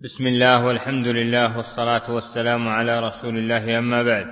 بسم الله والحمد لله والصلاة والسلام على رسول الله، أما بعد.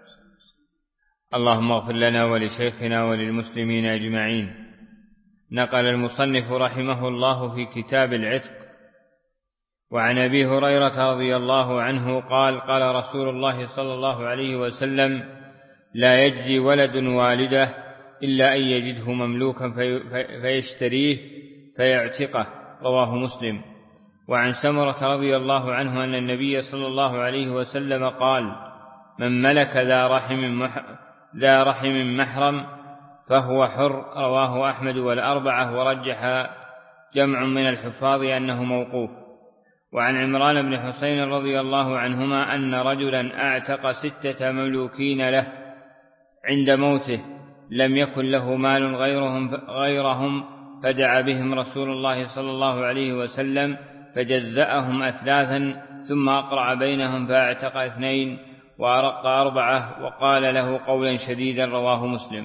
اللهم اغفر لنا ولشيخنا وللمسلمين أجمعين. نقل المصنف رحمه الله في كتاب العتق وعن أبي هريرة رضي الله عنه قال: قال رسول الله صلى الله عليه وسلم: لا يجزي ولد والده إلا أن يجده مملوكا فيشتريه فيعتقه. رواه مسلم. وعن سمرة رضي الله عنه أن النبي صلى الله عليه وسلم قال: من ملك ذا رحم محرم فهو حر. رواه أحمد والأربعة، ورجح جمع من الحفاظ أنه موقوف. وعن عمران بن حسين رضي الله عنهما أن رجلا أعتق 6 مملوكين له عند موته، لم يكن له مال غيرهم فدعا بهم رسول الله صلى الله عليه وسلم فجزأهم أثلاثا، ثم أقرع بينهم فأعتق 2 وأرق 4 وقال له قولا شديدا. رواه مسلم.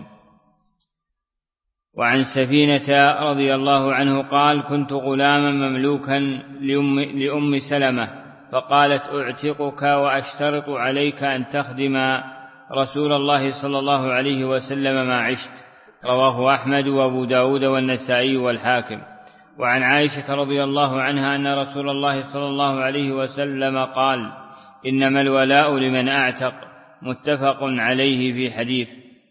وعن سفينة رضي الله عنه قال: كنت غلاما مملوكا لأم سلمة، فقالت: أعتقك وأشترط عليك أن تخدم رسول الله صلى الله عليه وسلم ما عشت. رواه أحمد وأبو داود والنسائي والحاكم. وعن عائشة رضي الله عنها أن رسول الله صلى الله عليه وسلم قال: إنما الولاء لمن أعتق. متفق عليه في حديث.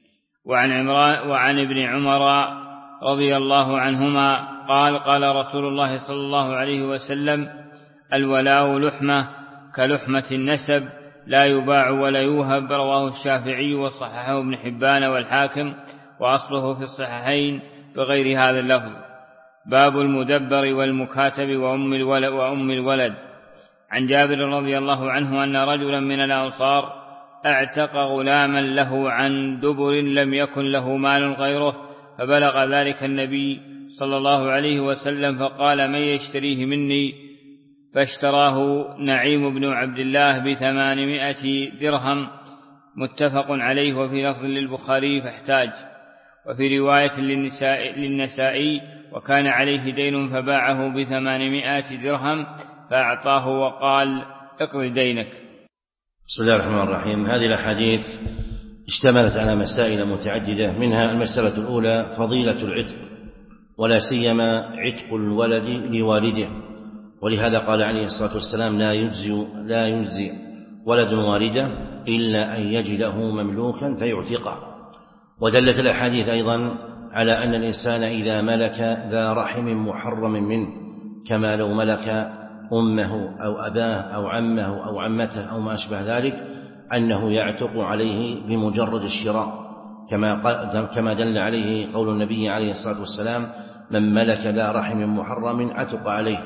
وعن ابن عمر رضي الله عنهما قال: قال رسول الله صلى الله عليه وسلم: الولاء لحمة كلحمة النسب، لا يباع ولا يوهب. رواه الشافعي وصححه ابن حبان والحاكم، وأصله في الصحيحين بغير هذا اللفظ. باب المدبر والمكاتب وأم الولد. عن جابر رضي الله عنه أن رجلا من الأنصار اعتق غلاما له عن دبر لم يكن له مال غيره، فبلغ ذلك النبي صلى الله عليه وسلم فقال: من يشتريه مني؟ فاشتراه نعيم بن عبد الله ب800 درهم. متفق عليه. وفي لفظ للبخاري: فاحتاج. وفي رواية للنسائي: وكان عليه دين فباعه ب800 درهم فأعطاه وقال: اقض دينك. بسم الله الرحمن الرحيم. هذه الأحاديث اشتملت على مسائل متعددة، منها المسألة الأولى فضيلة العتق، ولا سيما عتق الولد لوالده، ولهذا قال عليه الصلاة والسلام: لا يجزي ولد والده إلا أن يجده مملوكا فيعتقه. ودلت الأحاديث أيضا على أن الإنسان إذا ملك ذا رحم محرم منه، كما لو ملك أمه أو أباه أو عمه أو عمته أو ما أشبه ذلك، أنه يعتق عليه بمجرد الشراء، كما دل عليه قول النبي عليه الصلاة والسلام: من ملك ذا رحم محرم عتق عليه.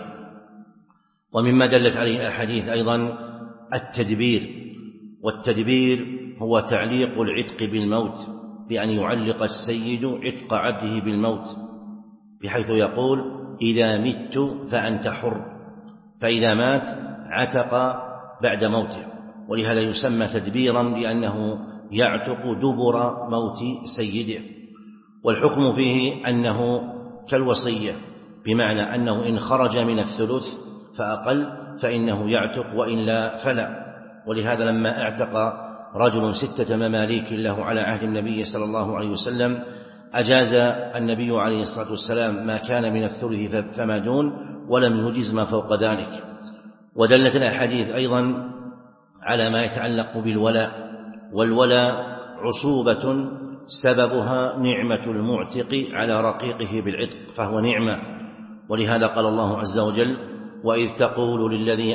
ومما دلت عليه الأحاديث أيضا التدبير، والتدبير هو تعليق العتق بالموت، بأن يعلق السيد عتق عبده بالموت، بحيث يقول: إذا مت فأنت حر، فإذا مات عتق بعد موته. ولهذا يسمى تدبيرا لأنه يعتق دبر موت سيده. والحكم فيه أنه كالوصية، بمعنى أنه إن خرج من الثلث فأقل فإنه يعتق، وإلا فلا. ولهذا لما اعتق رجل 6 مماليك له على عهد النبي صلى الله عليه وسلم، أجاز النبي عليه الصلاة والسلام ما كان من الثلث فما دون، ولم يجز ما فوق ذلك. ودلت الأحاديث أيضا على ما يتعلق بالولاء، والولاء عصوبة سببها نعمة المعتق على رقيقه بالعتق، فهو نعمة. ولهذا قال الله عز وجل: وإذ تقول للذي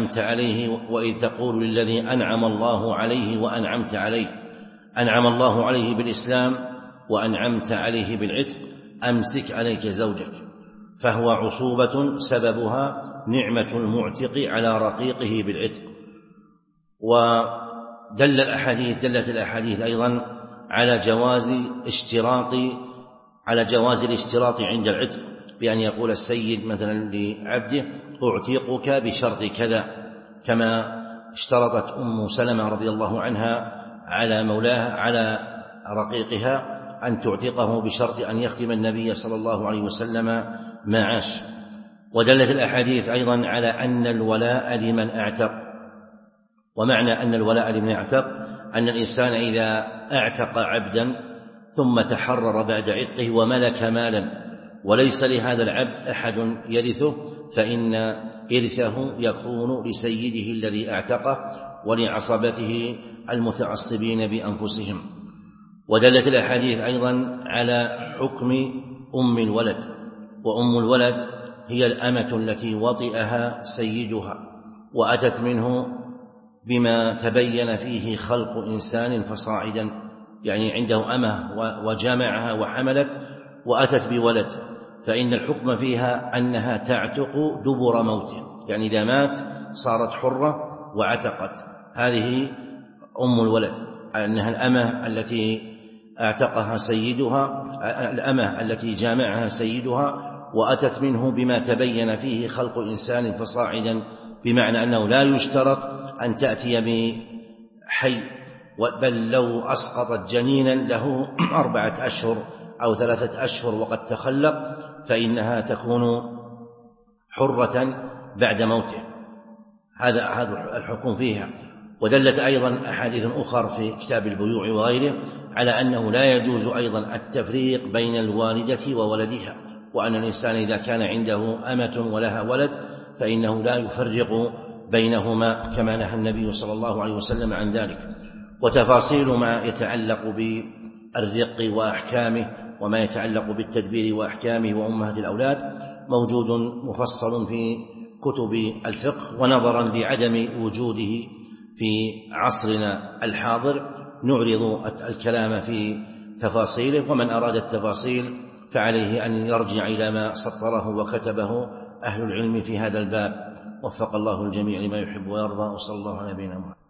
أنعم الله عليه وأنعمت عليه، أنعم الله عليه بالإسلام وأنعمت عليه بالعتق، أمسك عليك زوجك. فهو عصوبة سببها نعمة المعتق على رقيقه بالعتق. دلت الأحاديث أيضا على جواز الاشتراط عند العتق، بأن يقول السيد مثلا لعبده: أعتقك بشرط كذا، كما اشترطت أم سلمة رضي الله عنها على مولاها على رقيقها أن تعتقه بشرط أن يخدم النبي صلى الله عليه وسلم ما عاش. ودلت الأحاديث أيضا على أن الولاء لمن أعتق. ومعنى أن الولاء لمن أعتق أن الإنسان إذا أعتق عبدا ثم تحرر بعد عتقه وملك مالا وليس لهذا العبد أحد يرثه، فإن إرثه يكون لسيده الذي أعتقه ولعصبته المتعصبين بأنفسهم. ودلت الأحاديث أيضا على حكم أم الولد، وأم الولد هي الأمة التي وطئها سيدها وأتت منه بما تبين فيه خلق إنسان فصاعدا، يعني عنده أمة وجامعها وحملت وأتت بولد، فإن الحكم فيها أنها تعتق دبر موته، يعني إذا مات صارت حرة وعتقت. هذه أم الولد، أنها الأمة التي اعتقها سيدها، الأمة التي جامعها سيدها وأتت منه بما تبين فيه خلق إنسان فصاعدا، بمعنى أنه لا يشترط أن تأتي بحي، بل لو أسقطت جنينا له 4 أشهر أو 3 أشهر وقد تخلق فإنها تكون حرة بعد موته. هذا الحكم فيها. ودلت أيضا أحاديث أخرى في كتاب البيوع وغيره على أنه لا يجوز أيضا التفريق بين الوالدة وولدها، وأن الإنسان إذا كان عنده أمة ولها ولد فإنه لا يفرق بينهما كما نهى النبي صلى الله عليه وسلم عن ذلك. وتفاصيل ما يتعلق بالرق وأحكامه وما يتعلق بالتدبير وأحكامه وأمهات الأولاد موجود مفصل في كتب الفقه، ونظرا لعدم وجوده في عصرنا الحاضر نعرض الكلام في تفاصيله، ومن أراد التفاصيل فعليه أن يرجع إلى ما سطره وكتبه أهل العلم في هذا الباب. وفق الله الجميع لما يحب ويرضى، وصلى الله على نبينا محمد.